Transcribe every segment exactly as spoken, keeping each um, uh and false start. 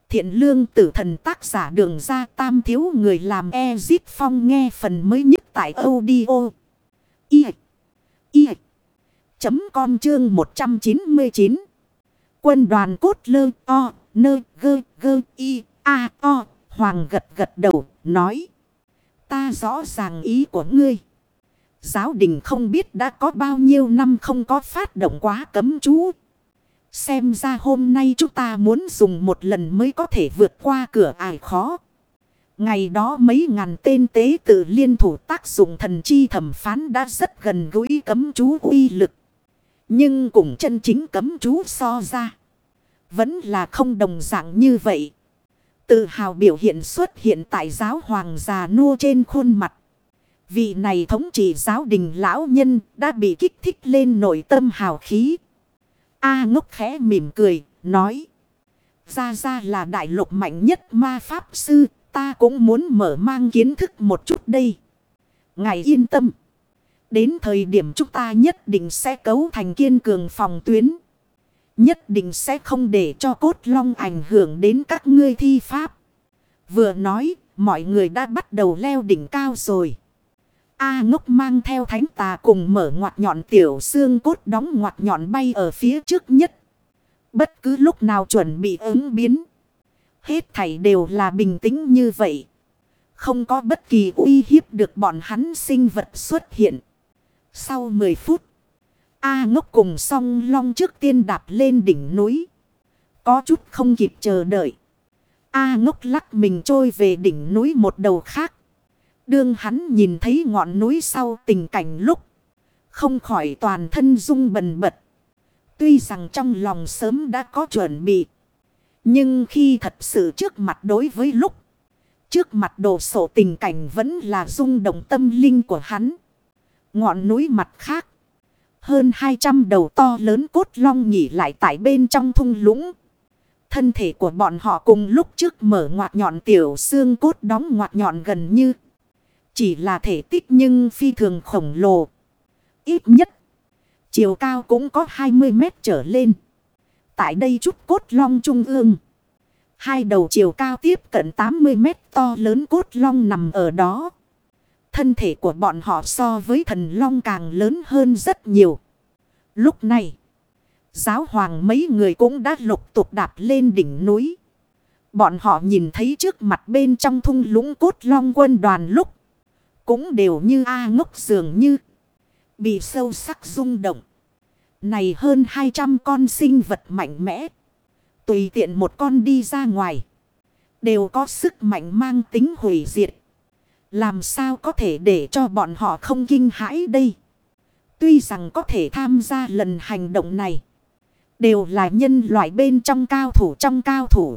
Thiện lương tử thần tác giả Đường Ra Tam thiếu người làm Ezip Phong nghe phần mới nhất tại audio. I. I. Chấm com chương một trăm chín mươi chín. Quân đoàn cốt lơ o nơ gơ gơ y a o. Hoàng gật gật đầu nói. Ta rõ ràng ý của ngươi. Giáo đình không biết đã có bao nhiêu năm không có phát động quá cấm chú. Xem ra hôm nay chúng ta muốn dùng một lần mới có thể vượt qua cửa ải khó. Ngày đó mấy ngàn tên tế tự liên thủ tác dụng thần chi thẩm phán đã rất gần gũi cấm chú uy lực. Nhưng cùng chân chính cấm chú so ra, vẫn là không đồng dạng như vậy. Tự hào biểu hiện xuất hiện tại giáo hoàng già nua trên khuôn mặt. Vị này thống trị giáo đình lão nhân đã bị kích thích lên nội tâm hào khí. A Ngốc khẽ mỉm cười, nói. Ra ra là đại lục mạnh nhất ma pháp sư, ta cũng muốn mở mang kiến thức một chút đây. Ngài yên tâm. Đến thời điểm chúng ta nhất định sẽ cấu thành kiên cường phòng tuyến. Nhất định sẽ không để cho cốt long ảnh hưởng đến các ngươi thi pháp. Vừa nói, mọi người đã bắt đầu leo đỉnh cao rồi. A Ngốc mang theo thánh tà cùng mở ngoặt nhọn tiểu xương cốt đóng ngoặt nhọn bay ở phía trước nhất. Bất cứ lúc nào chuẩn bị ứng biến. Hết thảy đều là bình tĩnh như vậy. Không có bất kỳ uy hiếp được bọn hắn sinh vật xuất hiện. Sau mười phút, A Ngốc cùng song long trước tiên đạp lên đỉnh núi. Có chút không kịp chờ đợi. A Ngốc lắc mình trôi về đỉnh núi một đầu khác. Đương hắn nhìn thấy ngọn núi sau tình cảnh lúc, không khỏi toàn thân rung bần bật. Tuy rằng trong lòng sớm đã có chuẩn bị, nhưng khi thật sự trước mặt đối với lúc, trước mặt đồ sộ tình cảnh vẫn là rung động tâm linh của hắn. Ngọn núi mặt khác, hơn hai trăm đầu to lớn cốt long nhỉ lại tại bên trong thung lũng. Thân thể của bọn họ cùng lúc trước mở ngoặt nhọn tiểu xương cốt đóng ngoặt nhọn gần như. Chỉ là thể tích nhưng phi thường khổng lồ. Ít nhất, chiều cao cũng có hai mươi mét trở lên. Tại đây chút cốt long trung ương. Hai đầu chiều cao tiếp cận tám mươi mét to lớn cốt long nằm ở đó. Thân thể của bọn họ so với thần long càng lớn hơn rất nhiều. Lúc này, giáo hoàng mấy người cũng đã lục tục đạp lên đỉnh núi. Bọn họ nhìn thấy trước mặt bên trong thung lũng cốt long quân đoàn lúc. Cũng đều như A Ngốc dường như bị sâu sắc rung động. Này hơn hai trăm con sinh vật mạnh mẽ. Tùy tiện một con đi ra ngoài. Đều có sức mạnh mang tính hủy diệt. Làm sao có thể để cho bọn họ không kinh hãi đây? Tuy rằng có thể tham gia lần hành động này. Đều là nhân loại bên trong cao thủ trong cao thủ.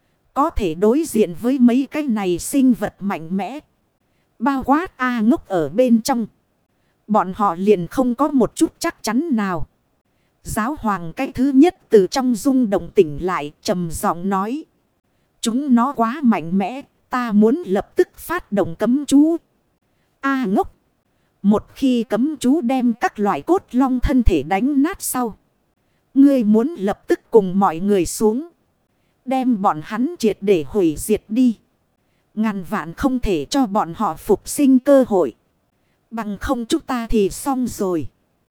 Có thể đối diện với mấy cái này sinh vật mạnh mẽ. Bao quát A Ngốc ở bên trong. Bọn họ liền không có một chút chắc chắn nào. Giáo hoàng cái thứ nhất từ trong rung động tỉnh lại trầm giọng nói. Chúng nó quá mạnh mẽ. Ta muốn lập tức phát động cấm chú. A Ngốc. Một khi cấm chú đem các loại cốt long thân thể đánh nát sau. Ngươi muốn lập tức cùng mọi người xuống. Đem bọn hắn triệt để hủy diệt đi. Ngàn vạn không thể cho bọn họ phục sinh cơ hội. Bằng không chúng ta thì xong rồi.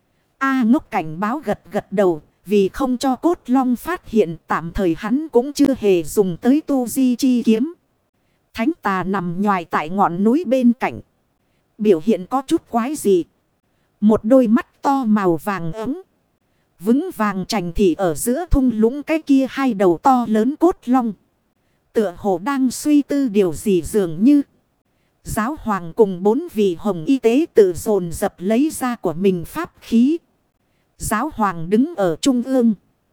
A Ngốc cảnh báo gật gật đầu. Vì không cho cốt long phát hiện tạm thời hắn cũng chưa hề dùng tới tu di chi kiếm. Thánh tà nằm nhòi tại ngọn núi bên cạnh. Biểu hiện có chút quái dị. Một đôi mắt to màu vàng ấm. Vững vàng trành thì ở giữa thung lũng cái kia hai đầu to lớn cốt long. Tựa hồ đang suy tư điều gì dường như. Giáo hoàng cùng bốn vị hồng y tế tự dồn dập lấy ra của mình pháp khí. Giáo hoàng đứng ở trung ương.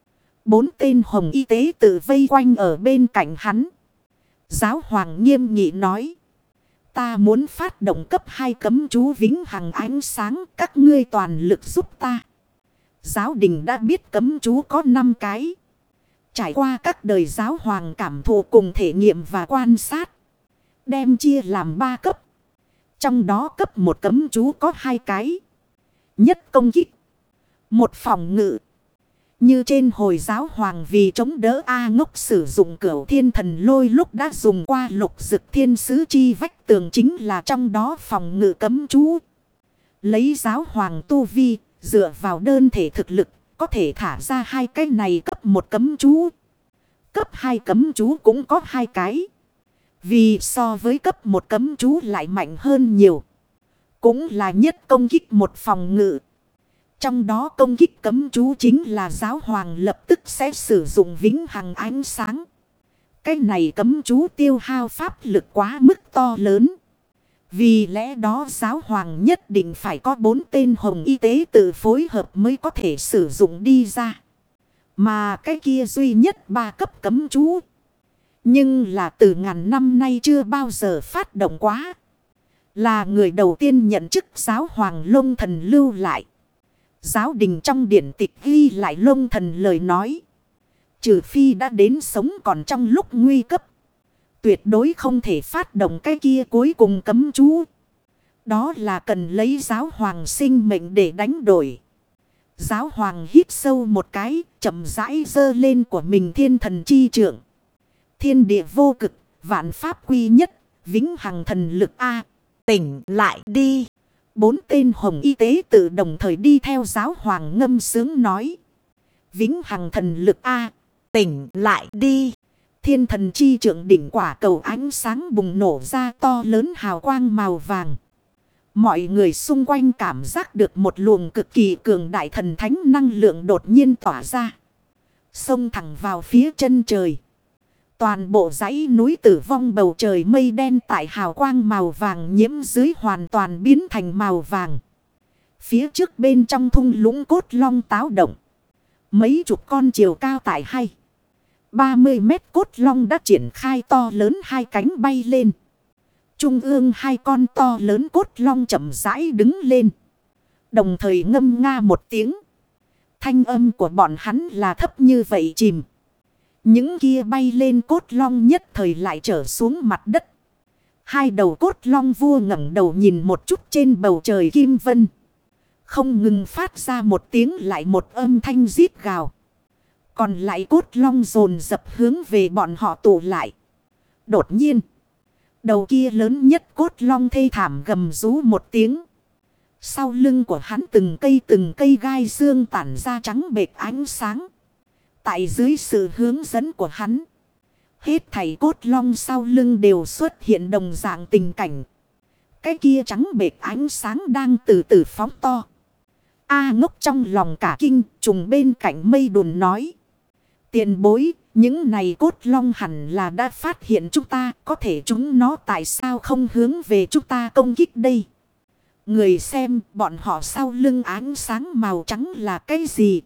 Bốn tên hồng y tế tự vây quanh ở bên cạnh hắn. Giáo hoàng nghiêm nghị nói. Ta muốn phát động cấp hai cấm chú vĩnh hằng ánh sáng. Các ngươi toàn lực giúp ta. Giáo đình đã biết cấm chú có năm cái. Trải qua các đời giáo hoàng cảm thụ cùng thể nghiệm và quan sát. Đem chia làm ba cấp. Trong đó cấp một cấm chú có hai cái. Nhất công kích. Một phòng ngự. Như trên hồi giáo hoàng vì chống đỡ A Ngốc sử dụng cửu thiên thần lôi lúc đã dùng qua lục dực thiên sứ chi vách tường chính là trong đó phòng ngự cấm chú. Lấy giáo hoàng tu vi, dựa vào đơn thể thực lực, có thể thả ra hai cái này cấp một cấm chú. Cấp hai cấm chú cũng có hai cái. Vì so với cấp một cấm chú lại mạnh hơn nhiều. Cũng là nhất công kích một phòng ngự. Trong đó công kích cấm chú chính là giáo hoàng lập tức sẽ sử dụng vĩnh hằng ánh sáng. Cái này cấm chú tiêu hao pháp lực quá mức to lớn. Vì lẽ đó giáo hoàng nhất định phải có bốn tên hồng y tế tự phối hợp mới có thể sử dụng đi ra. Mà cái kia duy nhất ba cấp cấm chú. Nhưng là từ ngàn năm nay chưa bao giờ phát động quá. Là người đầu tiên nhận chức giáo hoàng Lông Thần lưu lại. Giáo đình trong điển tịch ghi lại Lông Thần lời nói. Trừ phi đã đến sống còn trong lúc nguy cấp. Tuyệt đối không thể phát động cái kia cuối cùng cấm chú. Đó là cần lấy giáo hoàng sinh mệnh để đánh đổi. Giáo hoàng hít sâu một cái, chậm rãi giơ lên của mình thiên thần chi trượng. Thiên địa vô cực, vạn pháp quy nhất, vĩnh hằng thần lực A. Tỉnh lại đi. Bốn tên hồng y tế tự đồng thời đi theo giáo hoàng ngâm sướng nói. Vĩnh hằng thần lực A. Tỉnh lại đi. Thiên thần chi trượng đỉnh quả cầu ánh sáng bùng nổ ra to lớn hào quang màu vàng. Mọi người xung quanh cảm giác được một luồng cực kỳ cường đại thần thánh năng lượng đột nhiên tỏa ra. Xông thẳng vào phía chân trời. Toàn bộ dãy núi tử vong bầu trời mây đen tại hào quang màu vàng nhiễm dưới hoàn toàn biến thành màu vàng. Phía trước bên trong thung lũng cốt long táo động. Mấy chục con chiều cao tại hai ba mươi mét cốt long đã triển khai to lớn hai cánh bay lên. Trung ương hai con to lớn cốt long chậm rãi đứng lên. Đồng thời ngâm nga một tiếng. Thanh âm của bọn hắn là thấp như vậy chìm. Những kia bay lên cốt long nhất thời lại trở xuống mặt đất. Hai đầu cốt long vua ngẩng đầu nhìn một chút trên bầu trời kim vân. Không ngừng phát ra một tiếng lại một âm thanh rít gào. Còn lại cốt long dồn dập hướng về bọn họ tụ lại. Đột nhiên. Đầu kia lớn nhất cốt long thê thảm gầm rú một tiếng. Sau lưng của hắn từng cây từng cây gai xương tản ra trắng bệt ánh sáng. Tại dưới sự hướng dẫn của hắn. Hết thảy cốt long sau lưng đều xuất hiện đồng dạng tình cảnh. Cái kia trắng bệt ánh sáng đang từ từ phóng to. A Ngốc trong lòng cả kinh trùng bên cạnh mây đùn nói. Tiền bối, những này cốt long hẳn là đã phát hiện chúng ta, có thể chúng nó tại sao không hướng về chúng ta công kích đây? Người xem, bọn họ sau lưng ánh sáng màu trắng là cái gì?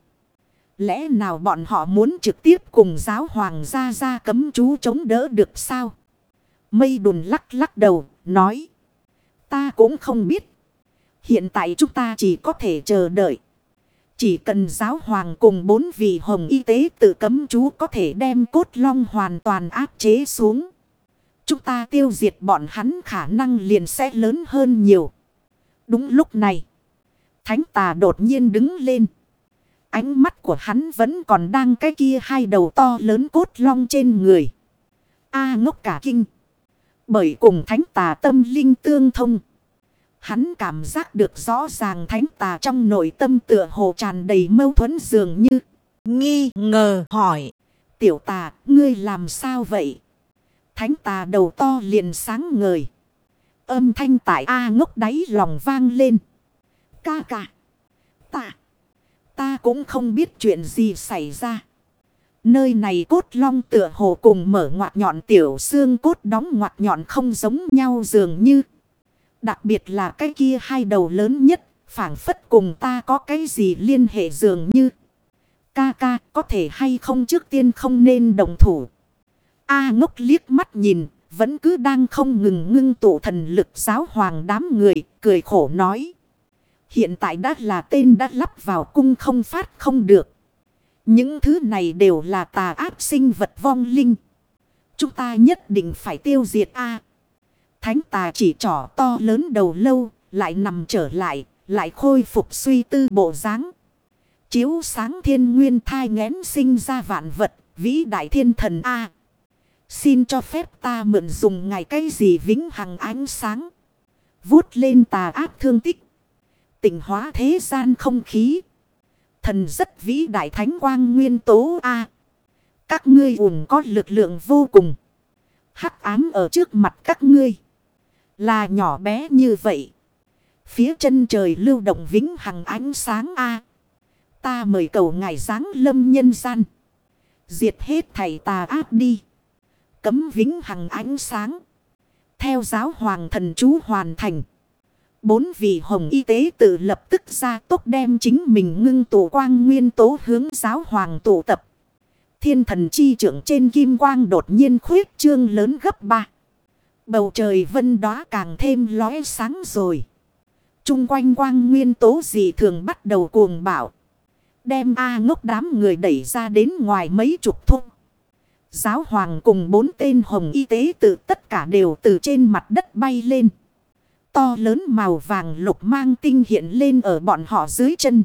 Lẽ nào bọn họ muốn trực tiếp cùng giáo hoàng ra ra cấm chú chống đỡ được sao? Mây đùn lắc lắc đầu, nói. Ta cũng không biết. Hiện tại chúng ta chỉ có thể chờ đợi. Chỉ cần giáo hoàng cùng bốn vị hồng y tế tự cấm chú có thể đem cốt long hoàn toàn áp chế xuống. Chúng ta tiêu diệt bọn hắn khả năng liền sẽ lớn hơn nhiều. Đúng lúc này. Thánh tà đột nhiên đứng lên. Ánh mắt của hắn vẫn còn đang cái kia hai đầu to lớn cốt long trên người. A Ngốc cả kinh. Bởi cùng thánh tà tâm linh tương thông. Hắn cảm giác được rõ ràng thánh tà trong nội tâm tựa hồ tràn đầy mâu thuẫn dường như. Nghi ngờ hỏi. Tiểu tà, ngươi làm sao vậy? Thánh tà đầu to liền sáng ngời. Âm thanh tại A Ngốc đáy lòng vang lên. Ca ca. Ta. Ta cũng không biết chuyện gì xảy ra. Nơi này cốt long tựa hồ cùng mở ngoặt nhọn tiểu xương cốt đóng ngoặt nhọn không giống nhau dường như. Đặc biệt là cái kia hai đầu lớn nhất, phảng phất cùng ta có cái gì liên hệ dường như. Ca ca, có thể hay không trước tiên không nên đồng thủ. A Ngốc liếc mắt nhìn, vẫn cứ đang không ngừng ngưng tụ thần lực giáo hoàng đám người, cười khổ nói. Hiện tại đã là tên đã lắp vào cung không phát không được. Những thứ này đều là tà ác sinh vật vong linh. Chúng ta nhất định phải tiêu diệt A. Thánh tà chỉ trỏ to lớn đầu lâu, lại nằm trở lại, lại khôi phục suy tư bộ dáng. Chiếu sáng thiên nguyên thai nghén sinh ra vạn vật. Vĩ đại thiên thần A. Xin cho phép ta mượn dùng ngài cái gì vĩnh hằng ánh sáng. Vút lên tà ác thương tích. Tịnh hóa thế gian không khí. Thần rất vĩ đại thánh quang nguyên tố A. Các ngươi ủng có lực lượng vô cùng. Hắc ám ở trước mặt các ngươi. Là nhỏ bé như vậy. Phía chân trời lưu động vĩnh hằng ánh sáng A. Ta mời cầu ngài giáng lâm nhân gian. Diệt hết thảy tà ác đi. Cấm vĩnh hằng ánh sáng. Theo giáo hoàng thần chú hoàn thành. Bốn vị hồng y tế tự lập tức ra tốc đem chính mình ngưng tụ quang nguyên tố hướng giáo hoàng tụ tập. Thiên thần chi trưởng trên kim quang đột nhiên khuyết trương lớn gấp ba. Bầu trời vân đóa càng thêm lóe sáng rồi. Trung quanh quang nguyên tố dị thường bắt đầu cuồng bạo. Đem A Ngốc đám người đẩy ra đến ngoài mấy chục thúc. Giáo hoàng cùng bốn tên hồng y tế tự tất cả đều từ trên mặt đất bay lên. To lớn màu vàng lục mang tinh hiện lên ở bọn họ dưới chân.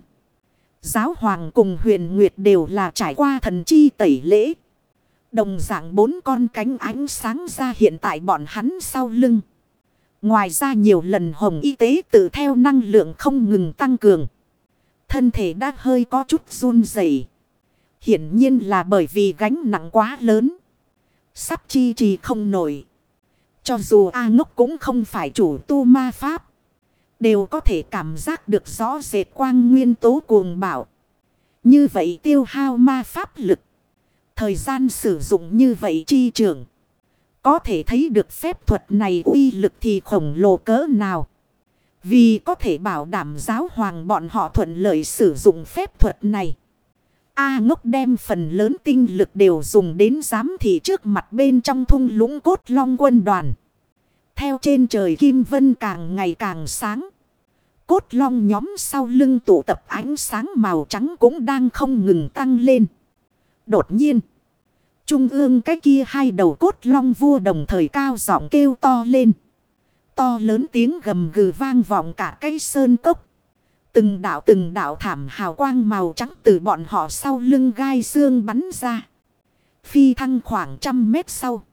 Giáo hoàng cùng huyền nguyệt đều là trải qua thần chi tẩy lễ. Đồng dạng bốn con cánh ánh sáng ra hiện tại bọn hắn sau lưng. Ngoài ra nhiều lần hồng y tế tự theo năng lượng không ngừng tăng cường. Thân thể đã hơi có chút run rẩy. Hiển nhiên là bởi vì gánh nặng quá lớn. Sắp chi trì không nổi. Cho dù A Ngốc cũng không phải chủ tu ma pháp. Đều có thể cảm giác được rõ rệt quang nguyên tố cuồng bạo. Như vậy tiêu hao ma pháp lực. Thời gian sử dụng như vậy chi trường. Có thể thấy được phép thuật này uy lực thì khổng lồ cỡ nào. Vì có thể bảo đảm giáo hoàng bọn họ thuận lợi sử dụng phép thuật này. A Ngốc đem phần lớn tinh lực đều dùng đến giám thị trước mặt bên trong thung lũng cốt long quân đoàn. Theo trên trời kim vân càng ngày càng sáng. Cốt long nhóm sau lưng tụ tập ánh sáng màu trắng cũng đang không ngừng tăng lên. Đột nhiên. Trung ương cái kia hai đầu cốt long vua đồng thời cao giọng kêu to lên. To lớn tiếng gầm gừ vang vọng cả cái sơn cốc. Từng đạo từng đạo thảm hào quang màu trắng từ bọn họ sau lưng gai xương bắn ra. Phi thăng khoảng trăm mét sau.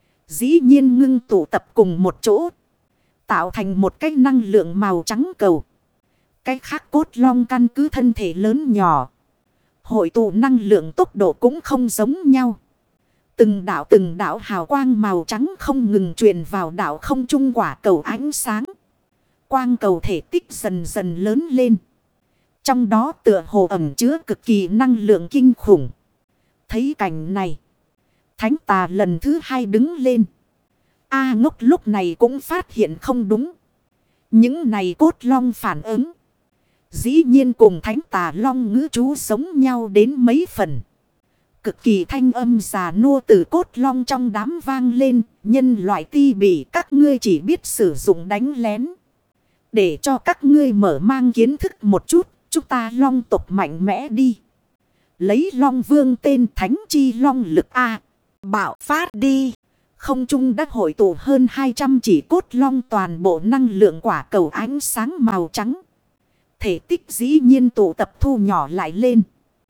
Dĩ nhiên ngưng tụ tập cùng một chỗ. Tạo thành một cái năng lượng màu trắng cầu. Cái khác cốt long căn cứ thân thể lớn nhỏ. Hội tụ năng lượng tốc độ cũng không giống nhau. Từng đạo từng đạo hào quang màu trắng không ngừng truyền vào đạo không trung quả cầu ánh sáng. Quang cầu thể tích dần dần lớn lên. Trong đó tựa hồ ẩm chứa cực kỳ năng lượng kinh khủng. Thấy cảnh này. Thánh tà lần thứ hai đứng lên. A Ngốc lúc này cũng phát hiện không đúng. Những này cốt long phản ứng. Dĩ nhiên cùng thánh tà long ngữ chú giống nhau đến mấy phần. Cực kỳ thanh âm già nua từ cốt long trong đám vang lên. Nhân loại ti bỉ các ngươi chỉ biết sử dụng đánh lén. Để cho các ngươi mở mang kiến thức một chút. Chúng ta long tộc mạnh mẽ đi. Lấy long vương tên thánh chi long lực A. Bạo phát đi. Không trung đã hội tụ hơn hai trăm chỉ cốt long toàn bộ năng lượng quả cầu ánh sáng màu trắng. Thể tích dĩ nhiên tụ tập thu nhỏ lại lên.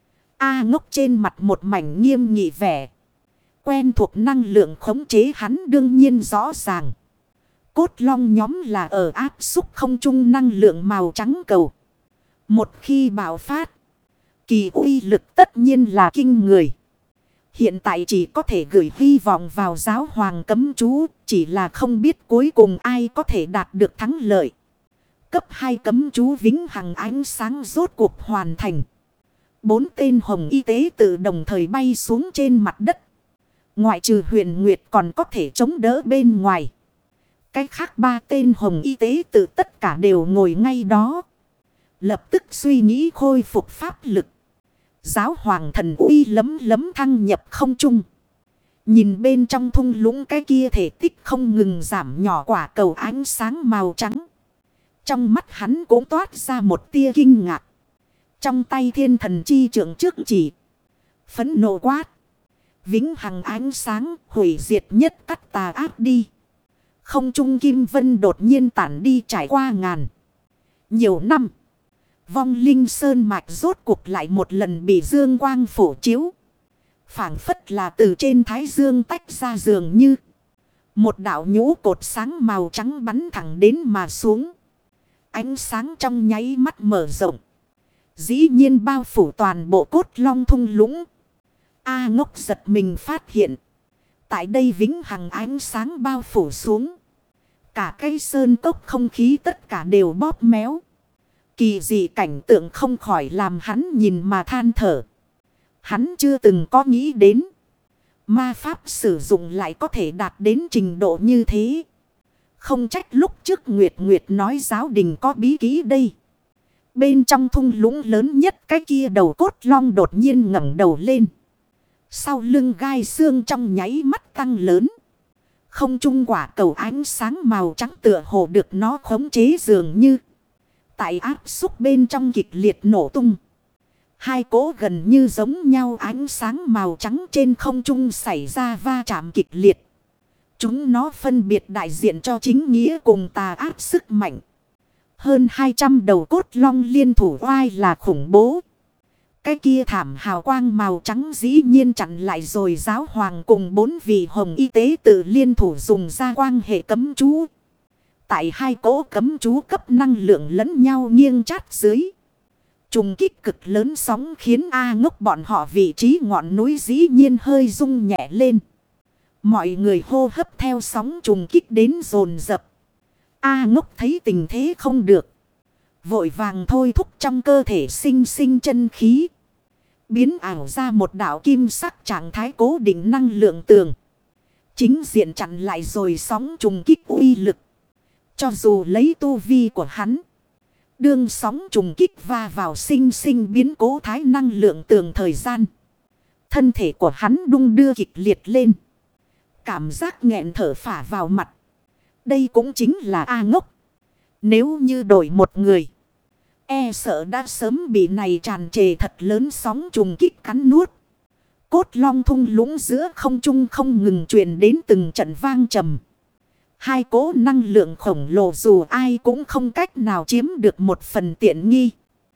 A Ngốc trên mặt một mảnh nghiêm nghị vẻ. Quen thuộc năng lượng khống chế hắn đương nhiên rõ ràng. Cốt long nhóm là ở áp xúc không trung năng lượng màu trắng cầu. Một khi bạo phát. Kỳ uy lực tất nhiên là kinh người. Hiện tại chỉ có thể gửi hy vọng vào giáo hoàng cấm chú. Chỉ là không biết cuối cùng ai có thể đạt được thắng lợi. Cấp hai cấm chú vĩnh hằng ánh sáng rốt cuộc hoàn thành. Bốn tên hồng y tế tự đồng thời bay xuống trên mặt đất. Ngoại trừ huyền nguyệt còn có thể chống đỡ bên ngoài. Cái khác ba tên hồng y tế tự tất cả đều ngồi ngay đó. Lập tức suy nghĩ khôi phục pháp lực. Giáo hoàng thần uy lấm lấm thăng nhập không trung. Nhìn bên trong thung lũng cái kia thể tích không ngừng giảm nhỏ quả cầu ánh sáng màu trắng. Trong mắt hắn cũng toát ra một tia kinh ngạc. Trong tay thiên thần chi trưởng trước chỉ. Phẫn nộ quát. Vĩnh hằng ánh sáng hủy diệt nhất cắt tà ác đi. Không trung kim vân đột nhiên tản đi trải qua ngàn. Nhiều năm. Vong linh sơn mạch rốt cuộc lại một lần bị dương quang phổ chiếu. Phảng phất là từ trên thái dương tách ra dường như. Một đạo nhũ cột sáng màu trắng bắn thẳng đến mà xuống. Ánh sáng trong nháy mắt mở rộng. Dĩ nhiên bao phủ toàn bộ cốt long thung lũng. A Ngốc giật mình phát hiện. Tại đây vĩnh hằng ánh sáng bao phủ xuống. Cả cây sơn cốc không khí tất cả đều bóp méo. Kỳ dị cảnh tượng không khỏi làm hắn nhìn mà than thở. Hắn chưa từng có nghĩ đến. Ma pháp sử dụng lại có thể đạt đến trình độ như thế. Không trách lúc trước Nguyệt Nguyệt nói giáo đình có bí kỹ đây. Bên trong thung lũng lớn nhất cái kia đầu cốt long đột nhiên ngẩng đầu lên. Sau lưng gai xương trong nháy mắt tăng lớn. Không trung quả cầu ánh sáng màu trắng tựa hồ được nó khống chế dường như. Tại áp xúc bên trong kịch liệt nổ tung. Hai cỗ gần như giống nhau ánh sáng màu trắng trên không trung xảy ra va chạm kịch liệt. Chúng nó phân biệt đại diện cho chính nghĩa cùng tà ác sức mạnh. Hơn hai trăm đầu cốt long liên thủ oai là khủng bố. Cái kia thảm hào quang màu trắng dĩ nhiên chặn lại rồi giáo hoàng cùng bốn vị hồng y tế tự liên thủ dùng ra quang hệ cấm chú. Tại hai cỗ cấm chú cấp năng lượng lẫn nhau nghiêng chát dưới. Trùng kích cực lớn sóng khiến A Ngốc bọn họ vị trí ngọn núi dĩ nhiên hơi rung nhẹ lên. Mọi người hô hấp theo sóng trùng kích đến dồn dập. A Ngốc thấy tình thế không được. Vội vàng thôi thúc trong cơ thể sinh sinh chân khí. Biến ảo ra một đạo kim sắc trạng thái cố định năng lượng tường. Chính diện chặn lại rồi sóng trùng kích uy lực. Cho dù lấy tu vi của hắn. Đương sóng trùng kích va vào sinh sinh biến cố thái năng lượng tường thời gian. Thân thể của hắn đung đưa kịch liệt lên. Cảm giác nghẹn thở phả vào mặt. Đây cũng chính là A Ngốc. Nếu như đổi một người. E sợ đã sớm bị này tràn trề thật lớn sóng trùng kích cắn nuốt. Cốt long thung lũng giữa không trung không ngừng truyền đến từng trận vang trầm. Hai cỗ năng lượng khổng lồ dù ai cũng không cách nào chiếm được một phần tiện nghi.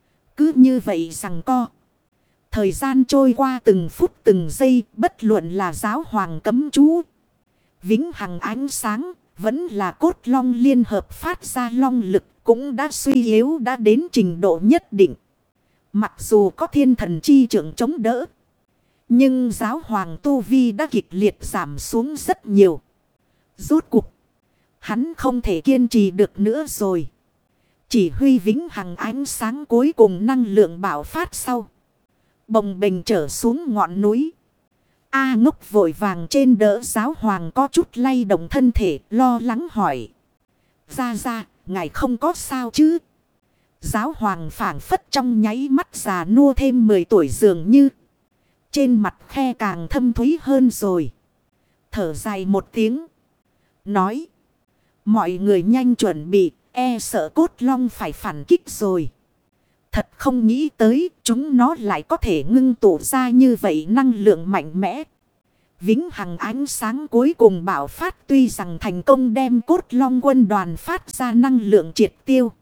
Cứ như vậy rằng co. Thời gian trôi qua từng phút từng giây, bất luận là giáo hoàng cấm chú. Vĩnh hằng ánh sáng, vẫn là cốt long liên hợp phát ra long lực, cũng đã suy yếu đã đến trình độ nhất định. Mặc dù có thiên thần chi trưởng chống đỡ. Nhưng giáo hoàng tu vi đã kịch liệt giảm xuống rất nhiều. Rốt cuộc. Hắn không thể kiên trì được nữa rồi. Chỉ huy vĩnh hằng ánh sáng cuối cùng năng lượng bạo phát sau. Bồng bềnh trở xuống ngọn núi. A Ngốc vội vàng trên đỡ giáo hoàng có chút lay động thân thể lo lắng hỏi. Ra ra, ngài không có sao chứ? Giáo hoàng phảng phất trong nháy mắt già nua thêm mười tuổi dường như. Trên mặt khe càng thâm thúy hơn rồi. Thở dài một tiếng. Nói. Mọi người nhanh chuẩn bị, e sợ cốt long phải phản kích rồi. Thật không nghĩ tới, chúng nó lại có thể ngưng tụ ra như vậy năng lượng mạnh mẽ. Vĩnh hằng ánh sáng cuối cùng bạo phát tuy rằng thành công đem cốt long quân đoàn phát ra năng lượng triệt tiêu.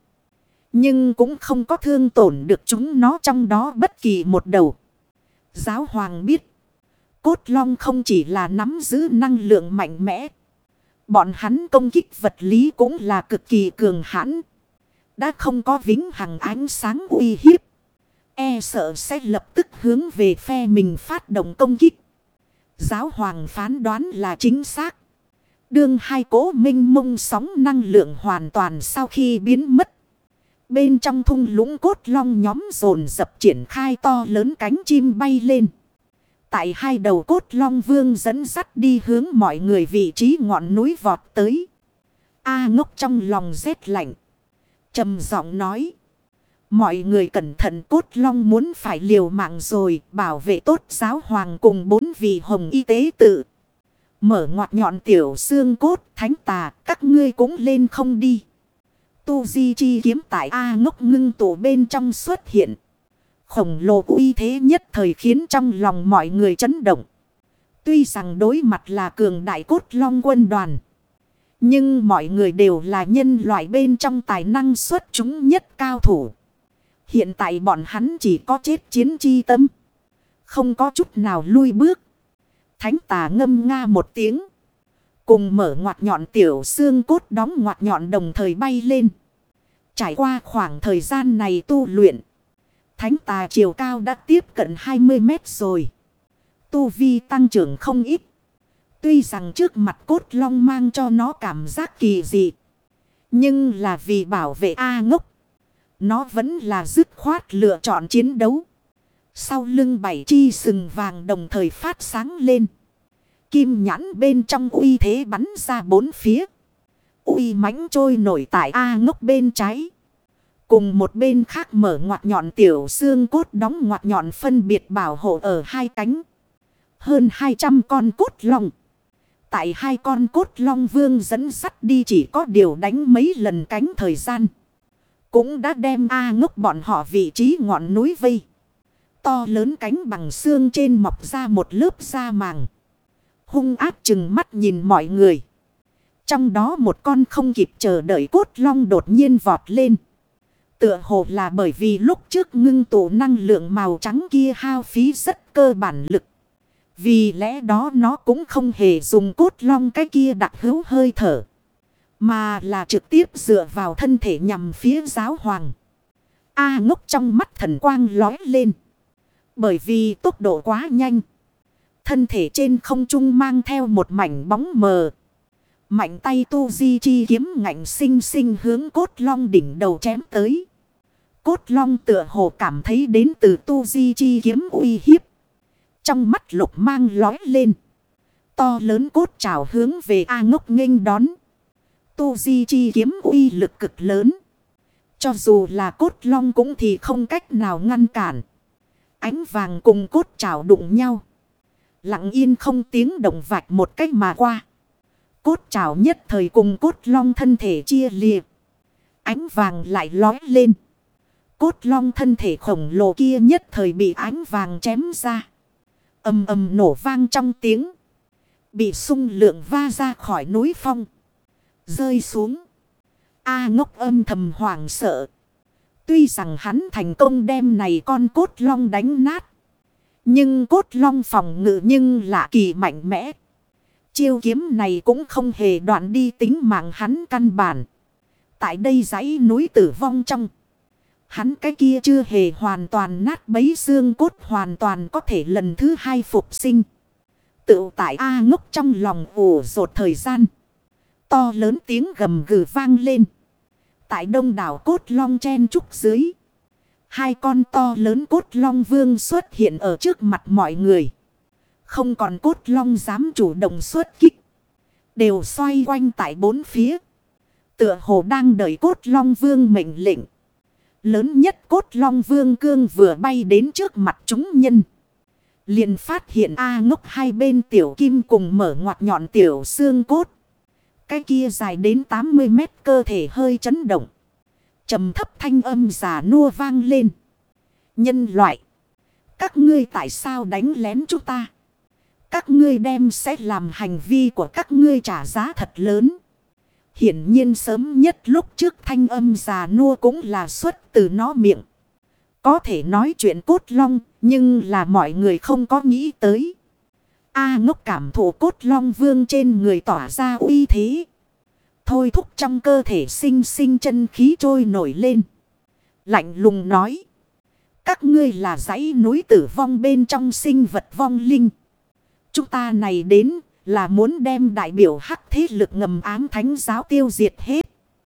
Nhưng cũng không có thương tổn được chúng nó trong đó bất kỳ một đầu. Giáo hoàng biết, cốt long không chỉ là nắm giữ năng lượng mạnh mẽ. Bọn hắn công kích vật lý cũng là cực kỳ cường hãn. Đã không có vĩnh hằng ánh sáng uy hiếp. E sợ sẽ lập tức hướng về phe mình phát động công kích. Giáo hoàng phán đoán là chính xác. Đương hai cỗ minh mông sóng năng lượng hoàn toàn sau khi biến mất. Bên trong thung lũng cốt long nhóm dồn dập triển khai to lớn cánh chim bay lên. Tại hai đầu cốt long vương dẫn dắt đi hướng mọi người vị trí ngọn núi vọt tới. A Ngốc trong lòng rét lạnh. Trầm giọng nói. Mọi người cẩn thận, cốt long muốn phải liều mạng rồi, bảo vệ tốt giáo hoàng cùng bốn vị hồng y tế tự. Mở ngoặt nhọn tiểu xương cốt, thánh tà, các ngươi cũng lên không đi. Tu di chi kiếm tại A Ngốc ngưng tụ bên trong xuất hiện. Khổng lồ uy thế nhất thời khiến trong lòng mọi người chấn động. Tuy rằng đối mặt là cường đại cốt long quân đoàn. Nhưng mọi người đều là nhân loại bên trong tài năng xuất chúng nhất cao thủ. Hiện tại bọn hắn chỉ có chết chiến chi tâm. Không có chút nào lui bước. Thánh tà ngâm nga một tiếng. Cùng mở ngoặt nhọn tiểu xương cốt đóng ngoặt nhọn đồng thời bay lên. Trải qua khoảng thời gian này tu luyện. Thánh tà chiều cao đã tiếp cận hai mươi mét rồi. Tu vi tăng trưởng không ít. Tuy rằng trước mặt cốt long mang cho nó cảm giác kỳ dị. Nhưng là vì bảo vệ A Ngốc. Nó vẫn là dứt khoát lựa chọn chiến đấu. Sau lưng bảy chi sừng vàng đồng thời phát sáng lên. Kim nhãn bên trong uy thế bắn ra bốn phía. Uy mãnh trôi nổi tại A Ngốc bên trái. Cùng một bên khác mở ngoặt nhọn tiểu xương cốt đóng ngoặt nhọn phân biệt bảo hộ ở hai cánh. Hơn hai trăm con cốt long. Tại hai con cốt long vương dẫn sắt đi chỉ có điều đánh mấy lần cánh thời gian. Cũng đã đem A Ngốc bọn họ vị trí ngọn núi vây. To lớn cánh bằng xương trên mọc ra một lớp da màng. Hung ác chừng mắt nhìn mọi người. Trong đó một con không kịp chờ đợi cốt long đột nhiên vọt lên. Tựa hồ là bởi vì lúc trước ngưng tụ năng lượng màu trắng kia hao phí rất cơ bản lực. Vì lẽ đó nó cũng không hề dùng cốt long cái kia đặc hữu hơi thở. Mà là trực tiếp dựa vào thân thể nhằm phía giáo hoàng. A Ngốc trong mắt thần quang lói lên. Bởi vì tốc độ quá nhanh. Thân thể trên không trung mang theo một mảnh bóng mờ. Mạnh tay tu di chi kiếm ngạnh sinh sinh hướng cốt long đỉnh đầu chém tới. Cốt long tựa hồ cảm thấy đến từ tu di chi kiếm uy hiếp. Trong mắt lục mang lói lên. To lớn cốt trảo hướng về A Ngốc nghênh đón. Tu di chi kiếm uy lực cực lớn. Cho dù là cốt long cũng thì không cách nào ngăn cản. Ánh vàng cùng cốt trảo đụng nhau. Lặng yên không tiếng động vạch một cách mà qua. Cốt trảo nhất thời cùng cốt long thân thể chia lìa. Ánh vàng lại lói lên. Cốt long thân thể khổng lồ kia nhất thời bị ánh vàng chém ra. Ầm ầm nổ vang trong tiếng. Bị xung lượng va ra khỏi núi phong. Rơi xuống. A Ngốc âm thầm hoảng sợ. Tuy rằng hắn thành công đem này con cốt long đánh nát. Nhưng cốt long phòng ngự nhưng lạ kỳ mạnh mẽ. Chiêu kiếm này cũng không hề đoạn đi tính mạng hắn căn bản. Tại đây dãy núi tử vong trong. Hắn cái kia chưa hề hoàn toàn nát bấy xương cốt hoàn toàn có thể lần thứ hai phục sinh. Tự tại A Ngốc trong lòng ủ rột thời gian. To lớn tiếng gầm gừ vang lên. Tại đông đảo cốt long chen trúc dưới. Hai con to lớn cốt long vương xuất hiện ở trước mặt mọi người. Không còn cốt long dám chủ động xuất kích. Đều xoay quanh tại bốn phía. Tựa hồ đang đợi cốt long vương mệnh lệnh. Lớn nhất cốt long vương cương vừa bay đến trước mặt chúng nhân. Liền phát hiện A Ngốc hai bên tiểu kim cùng mở ngoặt nhọn tiểu xương cốt. Cái kia dài đến tám mươi mét cơ thể hơi chấn động. Trầm thấp thanh âm già nua vang lên. Nhân loại. Các ngươi tại sao đánh lén chúng ta? Các ngươi đem sẽ làm hành vi của các ngươi trả giá thật lớn. Hiển nhiên sớm nhất lúc trước thanh âm già nua cũng là xuất từ nó miệng. Có thể nói chuyện cốt long, nhưng là mọi người không có nghĩ tới. A Ngốc cảm thụ cốt long vương trên người tỏa ra uy thế. Thôi thúc trong cơ thể sinh sinh chân khí trôi nổi lên. Lạnh lùng nói. Các ngươi là dãy núi tử vong bên trong sinh vật vong linh. Chúng ta này đến là muốn đem đại biểu hắc thế lực ngầm ám thánh giáo tiêu diệt hết.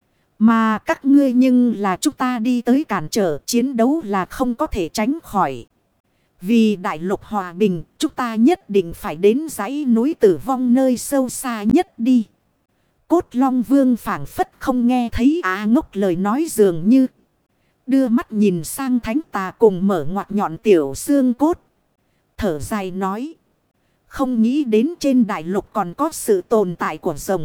Mà các ngươi nhưng là chúng ta đi tới cản trở chiến đấu là không có thể tránh khỏi. Vì đại lục hòa bình, chúng ta nhất định phải đến dãy núi tử vong nơi sâu xa nhất đi. Cốt long vương phảng phất không nghe thấy Á Ngốc lời nói dường như. Đưa mắt nhìn sang thánh tà cùng mở ngoặt nhọn tiểu xương cốt. Thở dài nói. Không nghĩ đến trên đại lục còn có sự tồn tại của rồng.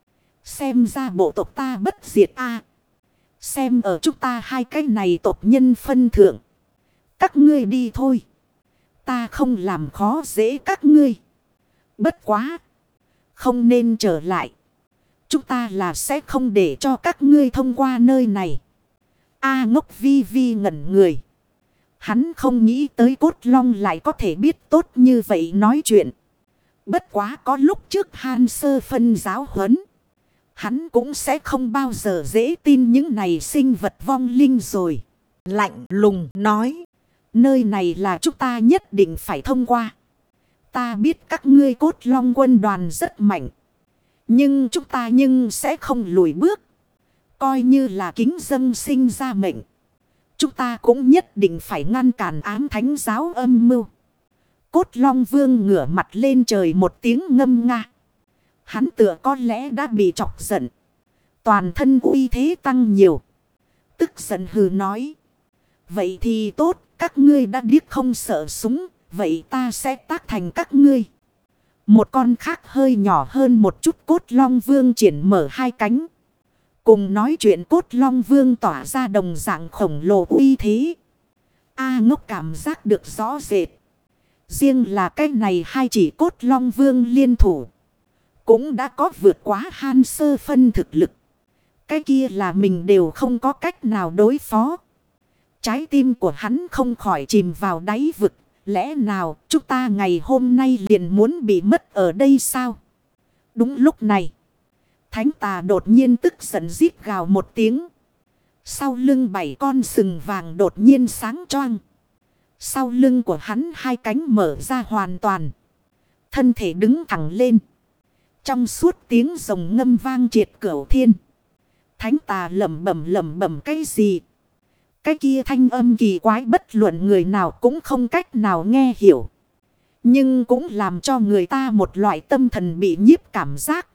Xem ra bộ tộc ta bất diệt a. Xem ở chúng ta hai cái này tộc nhân phân thượng. Các ngươi đi thôi. Ta không làm khó dễ các ngươi. Bất quá. Không nên trở lại. Chúng ta là sẽ không để cho các ngươi thông qua nơi này. A Ngốc vi vi ngẩn người. Hắn không nghĩ tới cốt long lại có thể biết tốt như vậy nói chuyện. Bất quá có lúc trước Han Sơ phân giáo huấn. Hắn cũng sẽ không bao giờ dễ tin những này sinh vật vong linh rồi. Lạnh lùng nói. Nơi này là chúng ta nhất định phải thông qua. Ta biết các ngươi cốt long quân đoàn rất mạnh. Nhưng chúng ta nhưng sẽ không lùi bước. Coi như là kính dâng sinh ra mệnh. Chúng ta cũng nhất định phải ngăn cản ám thánh giáo âm mưu. Cốt long vương ngửa mặt lên trời một tiếng ngâm nga. Hắn tựa có lẽ đã bị chọc giận. Toàn thân uy thế tăng nhiều. Tức giận hừ nói. Vậy thì tốt, các ngươi đã điếc không sợ súng. Vậy ta sẽ tác thành các ngươi. Một con khác hơi nhỏ hơn một chút cốt long vương triển mở hai cánh. Cùng nói chuyện cốt long vương tỏa ra đồng dạng khổng lồ uy thế. A Ngốc cảm giác được rõ rệt. Riêng là cái này hai chỉ cốt long vương liên thủ. Cũng đã có vượt quá Han Sơ phân thực lực. Cái kia là mình đều không có cách nào đối phó. Trái tim của hắn không khỏi chìm vào đáy vực. Lẽ nào chúng ta ngày hôm nay liền muốn bị mất ở đây sao? Đúng lúc này. Thánh tà đột nhiên tức giận rít gào một tiếng. Sau lưng bảy con sừng vàng đột nhiên sáng choang. Sau lưng của hắn hai cánh mở ra hoàn toàn. Thân thể đứng thẳng lên. Trong suốt tiếng rồng ngâm vang triệt cửu thiên. Thánh tà lẩm bẩm lẩm bẩm cái gì? Cái kia thanh âm kỳ quái bất luận người nào cũng không cách nào nghe hiểu. Nhưng cũng làm cho người ta một loại tâm thần bị nhiếp cảm giác.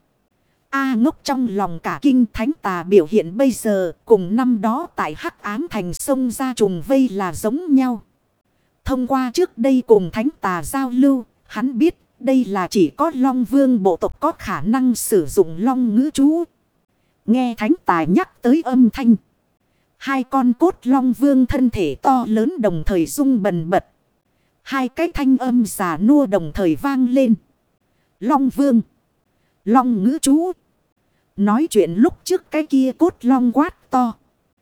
A Ngốc trong lòng cả kinh thánh tà biểu hiện bây giờ cùng năm đó tại Hắc Ám Thành sông ra trùng vây là giống nhau. Thông qua trước đây cùng thánh tà giao lưu, hắn biết đây là chỉ có Long Vương bộ tộc có khả năng sử dụng long ngữ chú. Nghe thánh tà nhắc tới âm thanh. Hai con cốt Long Vương thân thể to lớn đồng thời rung bần bật. Hai cái thanh âm giả nua đồng thời vang lên. Long Vương. Long ngữ chú. Nói chuyện lúc trước cái kia cốt long quát to.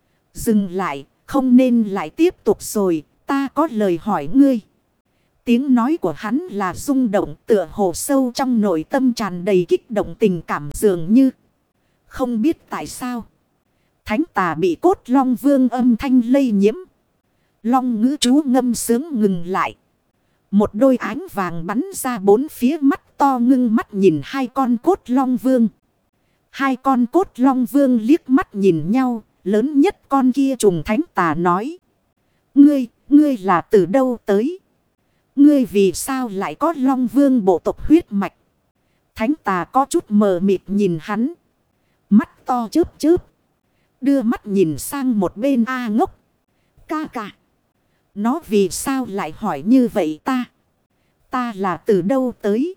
Dừng lại, không nên lại tiếp tục rồi, ta có lời hỏi ngươi. Tiếng nói của hắn là rung động tựa hồ sâu trong nội tâm tràn đầy kích động tình cảm dường như. Không biết tại sao. Thánh tà bị cốt long vương âm thanh lây nhiễm. Long ngữ chú ngâm sướng ngừng lại. Một đôi ánh vàng bắn ra bốn phía mắt to ngưng mắt nhìn hai con cốt long vương. Hai con cốt long vương liếc mắt nhìn nhau, lớn nhất con kia trùng thánh tà nói. Ngươi, ngươi là từ đâu tới? Ngươi vì sao lại có long vương bộ tộc huyết mạch? Thánh tà có chút mờ mịt nhìn hắn. Mắt to chớp chớp. Đưa mắt nhìn sang một bên A Ngốc. Ca ca. Nó vì sao lại hỏi như vậy ta? Ta là từ đâu tới?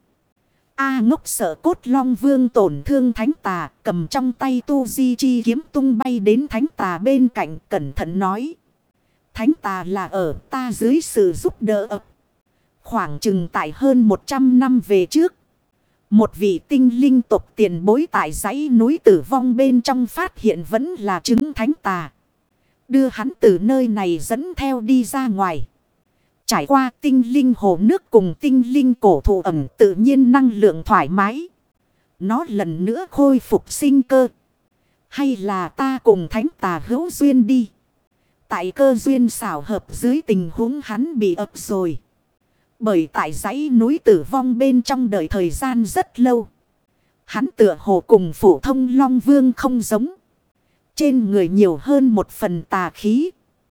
A Ngốc sợ cốt long vương tổn thương thánh tà. Cầm trong tay tu di chi kiếm tung bay đến thánh tà bên cạnh cẩn thận nói. Thánh tà là ở ta dưới sự giúp đỡ ập. Khoảng chừng tại hơn một trăm năm về trước. Một vị tinh linh tộc tiền bối tại dãy núi tử vong bên trong phát hiện vẫn là trứng thánh tà. Đưa hắn từ nơi này dẫn theo đi ra ngoài. Trải qua tinh linh hồ nước cùng tinh linh cổ thụ ẩm tự nhiên năng lượng thoải mái. Nó lần nữa khôi phục sinh cơ. Hay là ta cùng thánh tà hữu duyên đi. Tại cơ duyên xảo hợp dưới tình huống hắn bị ập rồi. Bởi tại dãy núi tử vong bên trong đời thời gian rất lâu. Hắn tựa hồ cùng phổ thông long vương không giống. Trên người nhiều hơn một phần tà khí.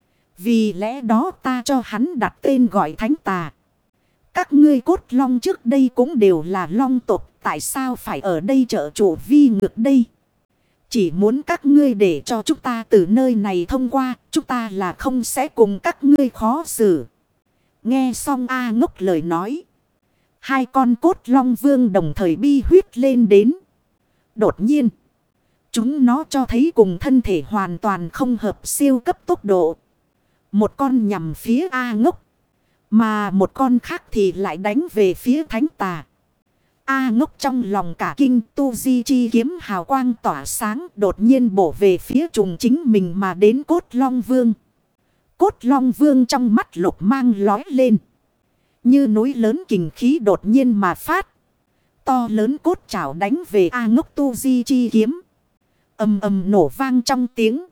Vì lẽ đó ta cho hắn đặt tên gọi thánh tà. Các ngươi cốt long trước đây cũng đều là long tộc. Tại sao phải ở đây trợ chủ vi ngược đây? Chỉ muốn các ngươi để cho chúng ta từ nơi này thông qua. Chúng ta là không sẽ cùng các ngươi khó xử. Nghe xong A Ngốc lời nói. Hai con cốt long vương đồng thời bi huyết lên đến. Đột nhiên. Chúng nó cho thấy cùng thân thể hoàn toàn không hợp siêu cấp tốc độ. Một con nhằm phía A Ngốc. Mà một con khác thì lại đánh về phía thánh tà. A Ngốc trong lòng cả kinh, tu di chi kiếm hào quang tỏa sáng, đột nhiên bổ về phía trùng chính mình mà đến Cốt Long Vương. Cốt Long Vương trong mắt lục mang lói lên. Như núi lớn kình khí đột nhiên mà phát. To lớn cốt chảo đánh về A Ngốc tu di chi kiếm. Ầm ầm nổ vang trong tiếng.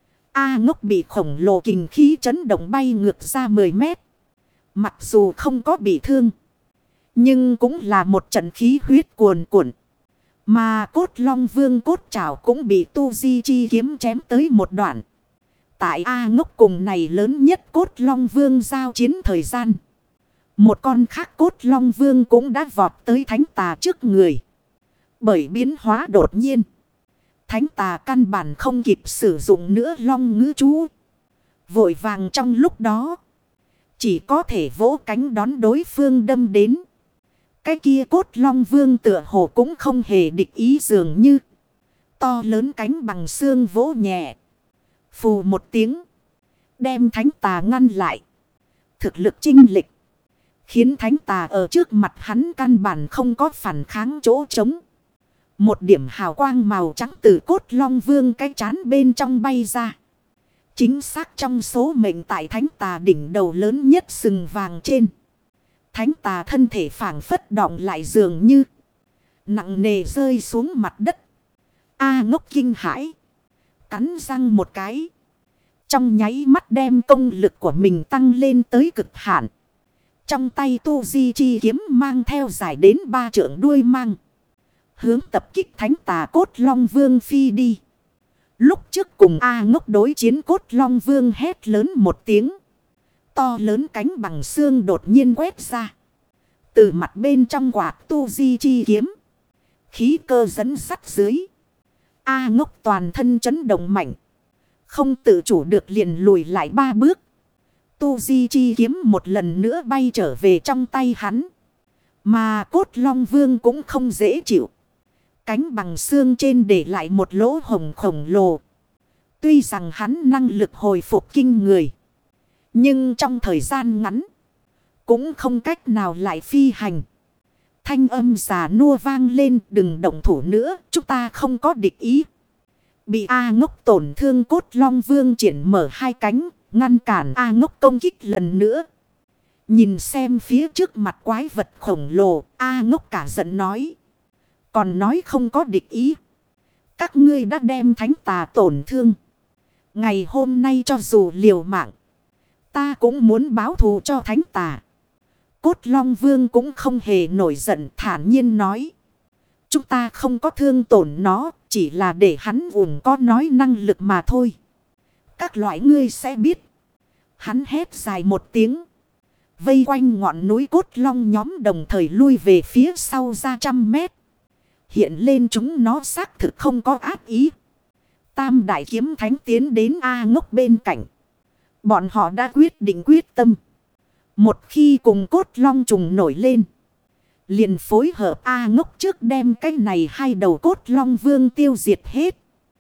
A Ngốc bị khổng lồ kình khí chấn động bay ngược ra mười mét. Mặc dù không có bị thương, nhưng cũng là một trận khí huyết cuồn cuộn. Mà Cốt Long Vương cốt chảo cũng bị tu di chi kiếm chém tới một đoạn. Tại A Ngốc cùng này lớn nhất Cốt Long Vương giao chiến thời gian. Một con khác Cốt Long Vương cũng đã vọt tới Thánh Tà trước người. Bởi biến hóa đột nhiên, Thánh Tà căn bản không kịp sử dụng nữa long ngữ chú. Vội vàng trong lúc đó, chỉ có thể vỗ cánh đón đối phương đâm đến. Cái kia Cốt Long Vương tựa hồ cũng không hề địch ý, dường như to lớn cánh bằng xương vỗ nhẹ. Phù một tiếng, đem Thánh Tà ngăn lại. Thực lực chinh lịch, khiến Thánh Tà ở trước mặt hắn căn bản không có phản kháng chỗ trống. Một điểm hào quang màu trắng từ Cốt Long Vương cái chán bên trong bay ra. Chính xác trong số mệnh tại Thánh Tà đỉnh đầu lớn nhất sừng vàng trên. Thánh Tà thân thể phảng phất động lại, dường như nặng nề rơi xuống mặt đất. A Ngốc kinh hãi, cắn răng một cái. Trong nháy mắt đem công lực của mình tăng lên tới cực hạn. Trong tay tu di chi kiếm mang theo dài đến ba trượng đuôi mang. Hướng tập kích Thánh Tà Cốt Long Vương phi đi. Lúc trước cùng A Ngốc đối chiến, Cốt Long Vương hét lớn một tiếng. To lớn cánh bằng xương đột nhiên quét ra. Từ mặt bên trong quạt tu di chi kiếm, khí cơ dẫn sắt dưới. A Ngốc toàn thân chấn động mạnh, không tự chủ được liền lùi lại ba bước. Tu di chi kiếm một lần nữa bay trở về trong tay hắn. Mà Cốt Long Vương cũng không dễ chịu. Cánh bằng xương trên để lại một lỗ hổng khổng lồ. Tuy rằng hắn năng lực hồi phục kinh người, nhưng trong thời gian ngắn, cũng không cách nào lại phi hành. Thanh âm già nua vang lên, đừng động thủ nữa, chúng ta không có địch ý. Bị A Ngốc tổn thương, Cốt Long Vương triển mở hai cánh, ngăn cản A Ngốc công kích lần nữa. Nhìn xem phía trước mặt quái vật khổng lồ, A Ngốc cả giận nói. Còn nói không có địch ý. Các ngươi đã đem Thánh Tà tổn thương. Ngày hôm nay cho dù liều mạng, ta cũng muốn báo thù cho Thánh Tà. Cốt Long Vương cũng không hề nổi giận, thản nhiên nói. Chúng ta không có thương tổn nó, chỉ là để hắn ủng có nói năng lực mà thôi. Các loại ngươi sẽ biết. Hắn hét dài một tiếng. Vây quanh ngọn núi Cốt Long nhóm đồng thời lui về phía sau ra trăm mét. Hiện lên chúng nó xác thực không có ác ý. Tam đại kiếm thánh tiến đến A Ngốc bên cạnh. Bọn họ đã quyết định quyết tâm. Một khi cùng Cốt Long trùng nổi lên, liền phối hợp A Ngốc trước đem cái này hai đầu Cốt Long Vương tiêu diệt hết.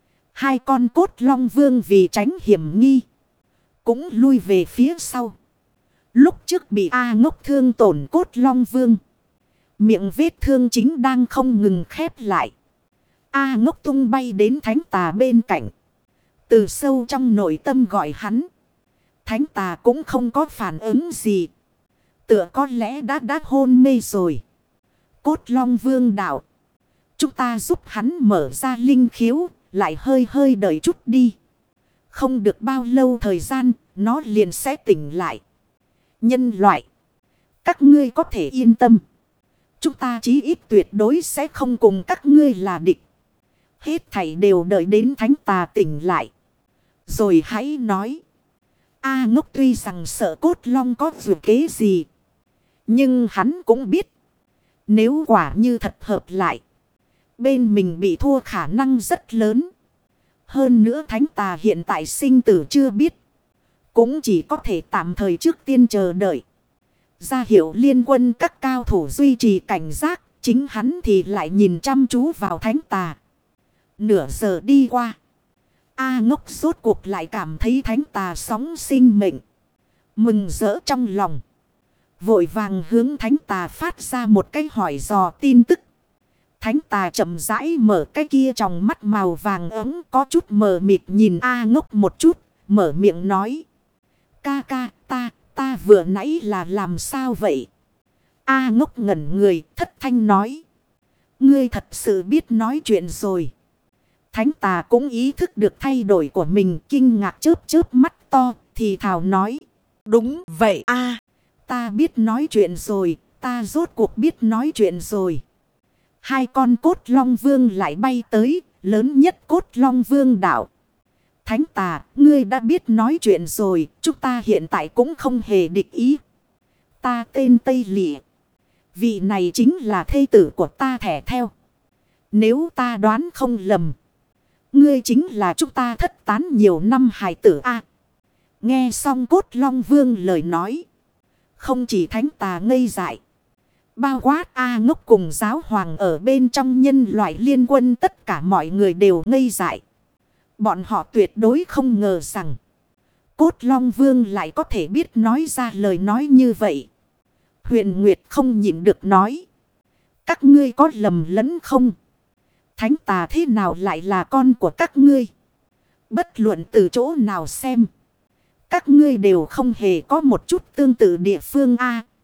Hai con Cốt Long Vương vì tránh hiểm nghi, cũng lui về phía sau. Lúc trước bị A Ngốc thương tổn Cốt Long Vương, miệng vết thương chính đang không ngừng khép lại. A Ngốc tung bay đến Thánh Tà bên cạnh, từ sâu trong nội tâm gọi hắn. Thánh Tà cũng không có phản ứng gì, tựa có lẽ đã đã hôn mê rồi. Cốt Long Vương đạo, chúng ta giúp hắn mở ra linh khiếu, lại hơi hơi đợi chút đi. Không được bao lâu thời gian, nó liền sẽ tỉnh lại. Nhân loại, các ngươi có thể yên tâm. Chúng ta chí ít tuyệt đối sẽ không cùng các ngươi là địch. Hết thảy đều đợi đến Thánh Tà tỉnh lại, rồi hãy nói. A Ngốc tuy rằng sợ Cốt Long có dù kế gì, nhưng hắn cũng biết, nếu quả như thật hợp lại, bên mình bị thua khả năng rất lớn. Hơn nữa Thánh Tà hiện tại sinh tử chưa biết, cũng chỉ có thể tạm thời trước tiên chờ đợi. Ra hiệu liên quân các cao thủ duy trì cảnh giác, chính hắn thì lại nhìn chăm chú vào Thánh Tà. Nửa giờ đi qua, A Ngốc rốt cuộc lại cảm thấy Thánh Tà sóng sinh mệnh, mừng rỡ trong lòng. Vội vàng hướng thánh tà phát ra một cái hỏi dò tin tức. Thánh tà chậm rãi mở cái kia trong mắt màu vàng ấm có chút mờ mịt nhìn A Ngốc một chút. Mở miệng nói. Ca ca ta, ta vừa nãy là làm sao vậy? A Ngốc ngẩn người thất thanh nói. Ngươi thật sự biết nói chuyện rồi. Thánh tà cũng ý thức được thay đổi của mình kinh ngạc chớp chớp mắt to thì thào nói. Đúng vậy a, ta biết nói chuyện rồi, ta rốt cuộc biết nói chuyện rồi. Hai con cốt long vương lại bay tới, lớn nhất cốt long vương đảo. Thánh tà, ngươi đã biết nói chuyện rồi, chúng ta hiện tại cũng không hề địch ý. Ta tên Tây Lị. Vị này chính là thê tử của ta thẻ theo. Nếu ta đoán không lầm, ngươi chính là chúng ta thất tán nhiều năm hài tử a. Nghe xong cốt long vương lời nói. Không chỉ thánh tà ngây dại. Bao quát A Ngốc cùng giáo hoàng ở bên trong nhân loại liên quân tất cả mọi người đều ngây dại. Bọn họ tuyệt đối không ngờ rằng. Cốt long vương lại có thể biết nói ra lời nói như vậy. Huyền Nguyệt không nhịn được nói. Các ngươi có lầm lẫn không? Thánh tà thế nào lại là con của các ngươi? Bất luận từ chỗ nào xem. Các ngươi đều không hề có một chút tương tự địa phương a.